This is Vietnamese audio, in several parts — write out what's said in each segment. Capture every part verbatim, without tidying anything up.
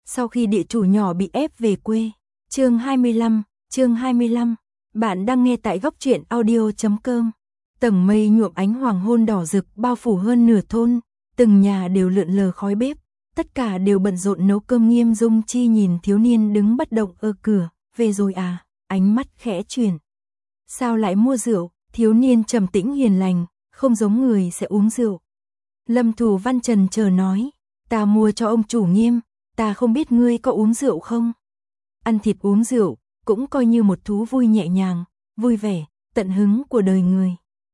Sau khi địa chủ nhỏ bị ép về quê. Chương hai mươi lăm, chương hai mươi lăm. Bạn đang nghe tại góc truyện audio chấm com. Tầng mây nhuộm ánh hoàng hôn đỏ rực bao phủ hơn nửa thôn, từng nhà đều lượn lờ khói bếp, tất cả đều bận rộn nấu cơm. Nghiêm Dung Chi nhìn thiếu niên đứng bất động ở cửa, "Về rồi à?" Ánh mắt khẽ chuyển. "Sao lại mua rượu?" Thiếu niên trầm tĩnh hiền lành, không giống người sẽ uống rượu. Lâm Thủ Văn trần chờ nói, "Ta mua cho ông chủ Nghiêm, ta không biết ngươi có uống rượu không?" Ăn thịt uống rượu, cũng coi như một thú vui nhẹ nhàng, vui vẻ, tận hứng của đời người.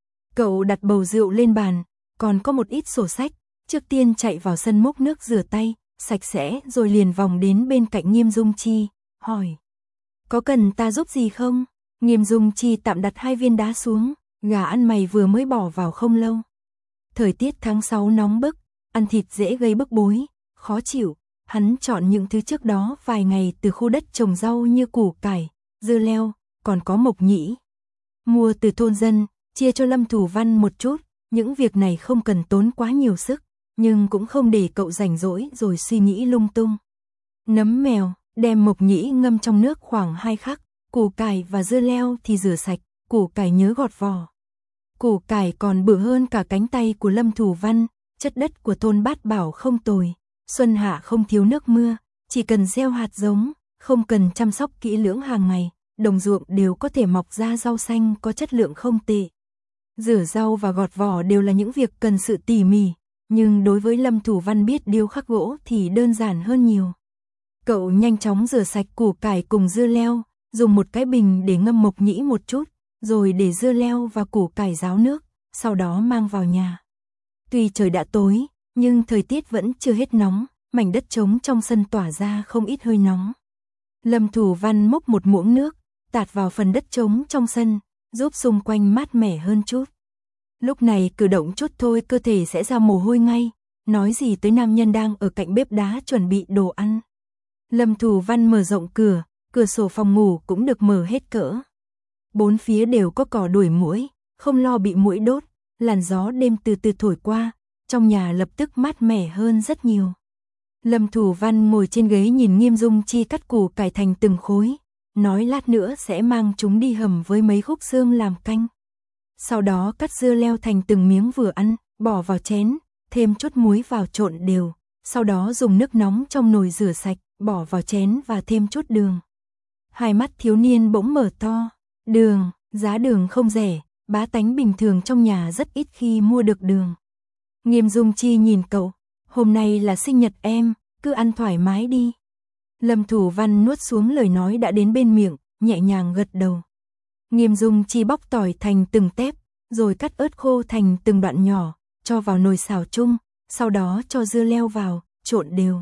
Cậu đặt bầu rượu lên bàn, còn có một ít sổ sách, trước tiên chạy vào sân múc nước rửa tay, sạch sẽ rồi liền vòng đến bên cạnh Nghiêm Dung Chi, hỏi, "Có cần ta giúp gì không?" Nghiêm Dung Chi tạm đặt hai viên đá xuống, gà ăn mày vừa mới bỏ vào không lâu. Thời tiết tháng sáu nóng bức, ăn thịt dễ gây bức bối, khó chịu. Hắn chọn những thứ trước đó vài ngày từ khu đất trồng rau như củ cải, dưa leo, còn có mộc nhĩ. Mua từ thôn dân, chia cho Lâm Thủ Văn một chút, những việc này không cần tốn quá nhiều sức, nhưng cũng không để cậu rảnh rỗi rồi suy nghĩ lung tung. Nấm mèo, đem mộc nhĩ ngâm trong nước khoảng hai khắc, củ cải và dưa leo thì rửa sạch, củ cải nhớ gọt vỏ. Củ cải còn bự hơn cả cánh tay của Lâm Thủ Văn, chất đất của thôn Bát Bảo không tồi. Xuân hạ không thiếu nước mưa, chỉ cần gieo hạt giống, không cần chăm sóc kỹ lưỡng hàng ngày, đồng ruộng đều có thể mọc ra rau xanh có chất lượng không tệ. Rửa rau và gọt vỏ đều là những việc cần sự tỉ mỉ, nhưng đối với Lâm Thủ Văn biết điêu khắc gỗ thì đơn giản hơn nhiều. Cậu nhanh chóng rửa sạch củ cải cùng dưa leo, dùng một cái bình để ngâm mộc nhĩ một chút, rồi để dưa leo và củ cải ráo nước, sau đó mang vào nhà. Tuy trời đã tối, nhưng thời tiết vẫn chưa hết nóng, mảnh đất trống trong sân tỏa ra không ít hơi nóng. Lâm Thủ Văn múc một muỗng nước, tạt vào phần đất trống trong sân, giúp xung quanh mát mẻ hơn chút. Lúc này cử động chút thôi cơ thể sẽ ra mồ hôi ngay, nói gì tới nam nhân đang ở cạnh bếp đá chuẩn bị đồ ăn. Lâm Thủ Văn mở rộng cửa, cửa sổ phòng ngủ cũng được mở hết cỡ. Bốn phía đều có cỏ đuổi muỗi, không lo bị muỗi đốt, làn gió đêm từ từ thổi qua. Trong nhà lập tức mát mẻ hơn rất nhiều. Lâm Thủ Văn ngồi trên ghế nhìn Nghiêm Dung Chi cắt củ cải thành từng khối, nói lát nữa sẽ mang chúng đi hầm với mấy khúc xương làm canh. Sau đó cắt dưa leo thành từng miếng vừa ăn, bỏ vào chén, thêm chút muối vào trộn đều, sau đó dùng nước nóng trong nồi rửa sạch, bỏ vào chén và thêm chút đường. Hai mắt thiếu niên bỗng mở to, đường, giá đường không rẻ, bá tánh bình thường trong nhà rất ít khi mua được đường. Nghiêm Dung Chi nhìn cậu, "Hôm nay là sinh nhật em, cứ ăn thoải mái đi." Lâm Thủ Văn nuốt xuống lời nói đã đến bên miệng, nhẹ nhàng gật đầu. Nghiêm Dung Chi bóc tỏi thành từng tép, rồi cắt ớt khô thành từng đoạn nhỏ, cho vào nồi xào chung, sau đó cho dưa leo vào, trộn đều.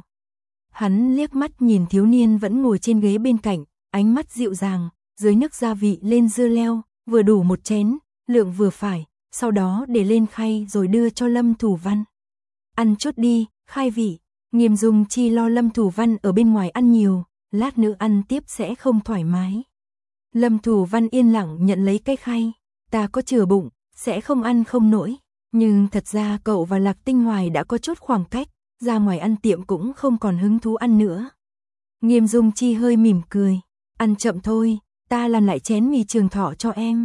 Hắn liếc mắt nhìn thiếu niên vẫn ngồi trên ghế bên cạnh, ánh mắt dịu dàng, dưới nước gia vị lên dưa leo, vừa đủ một chén, lượng vừa phải. Sau đó để lên khay rồi đưa cho Lâm Thủ Văn. "Ăn chút đi, khai vị." Nghiêm Dung Chi lo Lâm Thủ Văn ở bên ngoài ăn nhiều, lát nữa ăn tiếp sẽ không thoải mái. Lâm Thủ Văn yên lặng nhận lấy cái khay, "Ta có chừa bụng, sẽ không ăn không nổi." Nhưng thật ra cậu và Lạc Tinh Hoài đã có chút khoảng cách, ra ngoài ăn tiệm cũng không còn hứng thú ăn nữa. Nghiêm Dung Chi hơi mỉm cười, "Ăn chậm thôi, ta làm lại chén mì Trường Thọ cho em."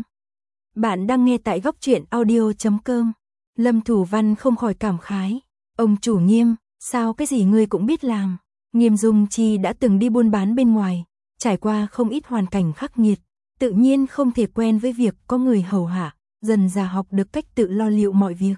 Bạn đang nghe tại góc truyện audio chấm com. Lâm Thủ Văn không khỏi cảm khái, "Ông chủ Nghiêm, sao cái gì ngươi cũng biết làm?" Nghiêm Dung Chi đã từng đi buôn bán bên ngoài, trải qua không ít hoàn cảnh khắc nghiệt, tự nhiên không thể quen với việc có người hầu hạ, dần dà học được cách tự lo liệu mọi việc.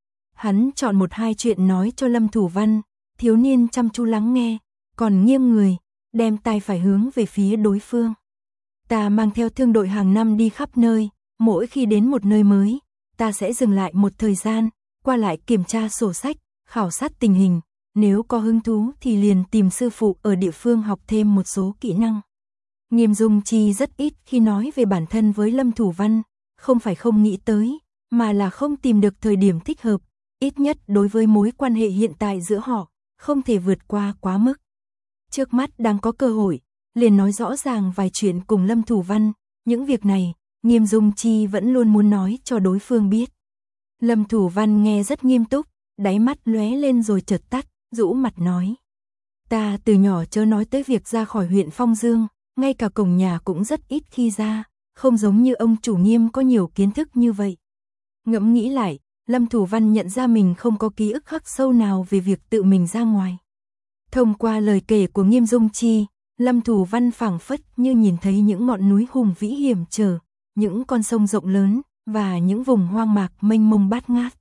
Hắn chọn một hai chuyện nói cho Lâm Thủ Văn, thiếu niên chăm chú lắng nghe, còn nghiêng người, đem tai phải hướng về phía đối phương. "Ta mang theo thương đội hàng năm đi khắp nơi. Mỗi khi đến một nơi mới, ta sẽ dừng lại một thời gian, qua lại kiểm tra sổ sách, khảo sát tình hình, nếu có hứng thú thì liền tìm sư phụ ở địa phương học thêm một số kỹ năng." Nghiêm Dung Chi rất ít khi nói về bản thân với Lâm Thủ Văn, không phải không nghĩ tới, mà là không tìm được thời điểm thích hợp, ít nhất đối với mối quan hệ hiện tại giữa họ, không thể vượt qua quá mức. Trước mắt đang có cơ hội, liền nói rõ ràng vài chuyện cùng Lâm Thủ Văn, những việc này Nghiêm Dung Chi vẫn luôn muốn nói cho đối phương biết. Lâm Thủ Văn nghe rất nghiêm túc, đáy mắt lóe lên rồi chợt tắt, rũ mặt nói: Ta từ nhỏ chớ nói tới việc ra khỏi huyện Phong Dương, ngay cả cổng nhà cũng rất ít khi ra, không giống như ông chủ Nghiêm có nhiều kiến thức như vậy. Ngẫm nghĩ lại, Lâm Thủ Văn nhận ra mình không có ký ức khắc sâu nào về việc tự mình ra ngoài. Thông qua lời kể của Nghiêm Dung Chi, Lâm Thủ Văn phảng phất như nhìn thấy những ngọn núi hùng vĩ hiểm trở, những con sông rộng lớn, và những vùng hoang mạc mênh mông bát ngát.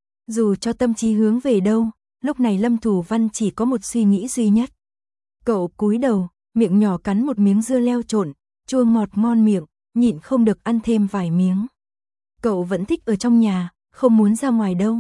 Dù cho tâm trí hướng về đâu, lúc này Lâm Thủ Văn chỉ có một suy nghĩ duy nhất. Cậu cúi đầu, miệng nhỏ cắn một miếng dưa leo trộn, chua ngọt ngon miệng, nhịn không được ăn thêm vài miếng. Cậu vẫn thích ở trong nhà, không muốn ra ngoài đâu.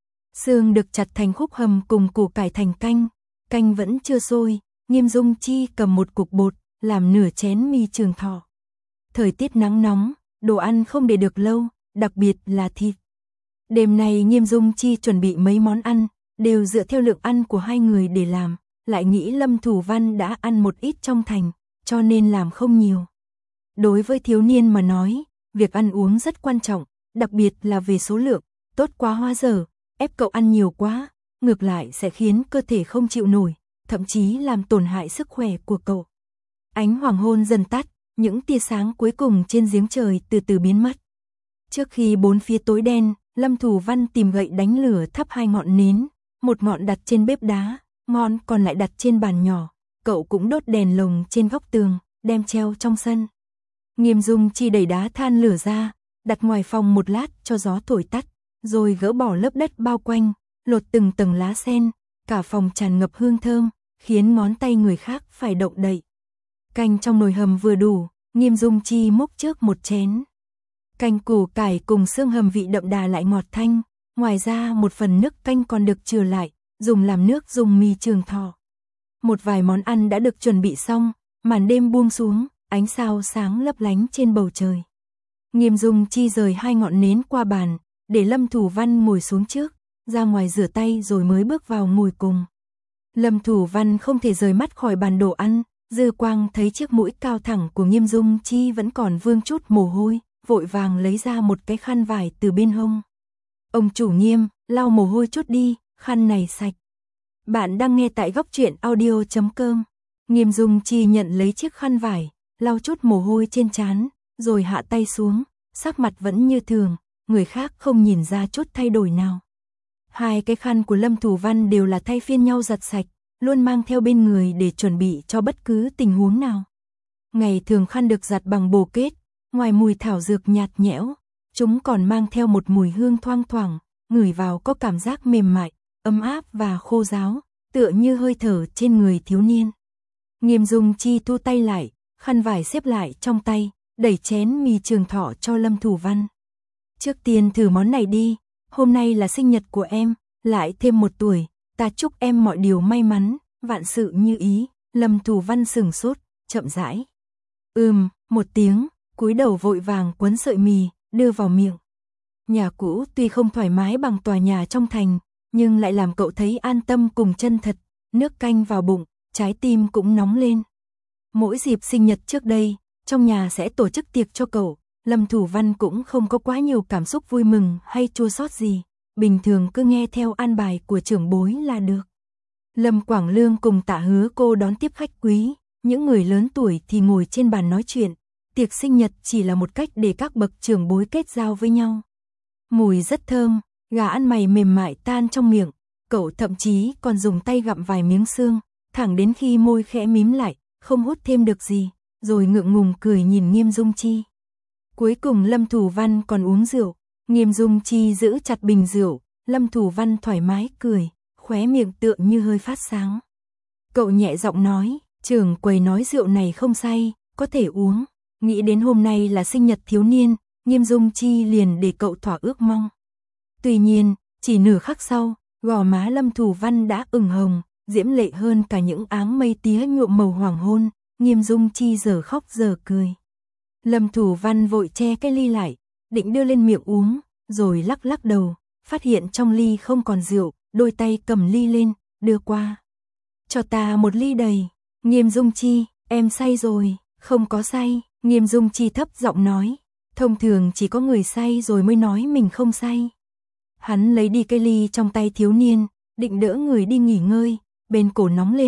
Xương được chặt thành khúc hầm cùng củ cải thành canh, canh vẫn chưa sôi, Nghiêm Dung Chi cầm một cục bột, làm nửa chén mì Trường Thọ. Thời tiết nắng nóng, đồ ăn không để được lâu, đặc biệt là thịt. Đêm nay Nghiêm Dung Chi chuẩn bị mấy món ăn, đều dựa theo lượng ăn của hai người để làm, lại nghĩ Lâm Thủ Văn đã ăn một ít trong thành, cho nên làm không nhiều. Đối với thiếu niên mà nói, việc ăn uống rất quan trọng, đặc biệt là về số lượng, tốt quá hóa dở, ép cậu ăn nhiều quá, ngược lại sẽ khiến cơ thể không chịu nổi, thậm chí làm tổn hại sức khỏe của cậu. Ánh hoàng hôn dần tắt, những tia sáng cuối cùng trên giếng trời từ từ biến mất. Trước khi bốn phía tối đen, Lâm Thủ Văn tìm gậy đánh lửa thắp hai ngọn nến, một ngọn đặt trên bếp đá, ngọn còn lại đặt trên bàn nhỏ, cậu cũng đốt đèn lồng trên góc tường, đem treo trong sân. Nghiêm Dung Chi đẩy đá than lửa ra, đặt ngoài phòng một lát cho gió thổi tắt, rồi gỡ bỏ lớp đất bao quanh, lột từng tầng lá sen, cả phòng tràn ngập hương thơm, khiến ngón tay người khác phải động đậy. Canh trong nồi hầm vừa đủ, Nghiêm Dung Chi múc trước một chén. Canh củ cải cùng xương hầm vị đậm đà lại ngọt thanh, ngoài ra một phần nước canh còn được chừa lại, dùng làm nước dùng mì Trường Thọ. Một vài món ăn đã được chuẩn bị xong, màn đêm buông xuống, ánh sao sáng lấp lánh trên bầu trời. Nghiêm Dung Chi rời hai ngọn nến qua bàn, để Lâm Thủ Văn ngồi xuống trước, ra ngoài rửa tay rồi mới bước vào ngồi cùng. Lâm Thủ Văn không thể rời mắt khỏi bàn đồ ăn, dư quang thấy chiếc mũi cao thẳng của Nghiêm Dung Chi vẫn còn vương chút mồ hôi, vội vàng lấy ra một cái khăn vải từ bên hông. Ông chủ Nghiêm, lau mồ hôi chút đi, khăn này sạch. Bạn đang nghe tại góc truyện audio chấm com. Nghiêm Dung Chi nhận lấy chiếc khăn vải, lau chút mồ hôi trên trán, rồi hạ tay xuống, sắc mặt vẫn như thường, người khác không nhìn ra chút thay đổi nào. Hai cái khăn của Lâm Thủ Văn đều là thay phiên nhau giặt sạch, luôn mang theo bên người để chuẩn bị cho bất cứ tình huống nào. Ngày thường khăn được giặt bằng bồ kết, ngoài mùi thảo dược nhạt nhẽo, chúng còn mang theo một mùi hương thoang thoảng, ngửi vào có cảm giác mềm mại, ấm áp và khô ráo, tựa như hơi thở trên người thiếu niên. Nghiêm Dung Chi thu tay lại, khăn vải xếp lại trong tay, đẩy chén mì Trường Thọ cho Lâm Thủ Văn. Trước tiên thử món này đi, hôm nay là sinh nhật của em, lại thêm một tuổi, ta chúc em mọi điều may mắn, vạn sự như ý. Lâm Thủ Văn sừng sốt, chậm rãi. Ừm, một tiếng, cúi đầu vội vàng quấn sợi mì, đưa vào miệng. Nhà cũ tuy không thoải mái bằng tòa nhà trong thành, nhưng lại làm cậu thấy an tâm cùng chân thật, nước canh vào bụng, trái tim cũng nóng lên. Mỗi dịp sinh nhật trước đây, trong nhà sẽ tổ chức tiệc cho cậu, Lâm Thủ Văn cũng không có quá nhiều cảm xúc vui mừng hay chua xót gì, bình thường cứ nghe theo an bài của trưởng bối là được. Lâm Quảng Lương cùng Tạ Hứa Cô đón tiếp khách quý, những người lớn tuổi thì ngồi trên bàn nói chuyện, tiệc sinh nhật chỉ là một cách để các bậc trưởng bối kết giao với nhau. Mùi rất thơm, gà ăn mày mềm mại tan trong miệng, cậu thậm chí còn dùng tay gặm vài miếng xương, thẳng đến khi môi khẽ mím lại, không hút thêm được gì, rồi ngượng ngùng cười nhìn Nghiêm Dung Chi. Cuối cùng Lâm Thủ Văn còn uống rượu, Nghiêm Dung Chi giữ chặt bình rượu, Lâm Thủ Văn thoải mái cười, khóe miệng tựa như hơi phát sáng. Cậu nhẹ giọng nói, trưởng quầy nói rượu này không say, có thể uống. Nghĩ đến hôm nay là sinh nhật thiếu niên, Nghiêm Dung Chi liền để cậu thỏa ước mong. Tuy nhiên, chỉ nửa khắc sau, gò má Lâm Thủ Văn đã ửng hồng, diễm lệ hơn cả những áng mây tía nhuộm màu hoàng hôn, Nghiêm Dung Chi giờ khóc giờ cười. Lâm Thủ Văn vội che cái ly lại, định đưa lên miệng uống, rồi lắc lắc đầu, phát hiện trong ly không còn rượu, đôi tay cầm ly lên, đưa qua. Cho ta một ly đầy. Nghiêm Dung Chi, em say rồi. Không có say, Nghiêm Dung Chi thấp giọng nói. Thông thường chỉ có người say rồi mới nói mình không say. Hắn lấy đi cái ly trong tay thiếu niên, định đỡ người đi nghỉ ngơi, bên cổ nóng lên,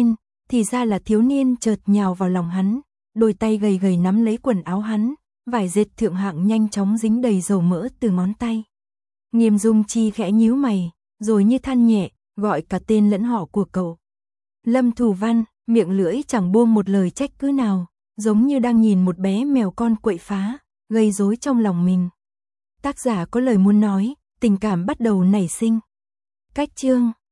thì ra là thiếu niên chợt nhào vào lòng hắn, đôi tay gầy gầy nắm lấy quần áo hắn, vải dệt thượng hạng nhanh chóng dính đầy dầu mỡ từ ngón tay. Nghiêm Dung Chi khẽ nhíu mày, rồi như than nhẹ, gọi cả tên lẫn họ của cậu. Lâm Thù Văn, miệng lưỡi chẳng buông một lời trách cứ nào, giống như đang nhìn một bé mèo con quậy phá, gây rối trong lòng mình. Tác giả có lời muốn nói, tình cảm bắt đầu nảy sinh. Cách chương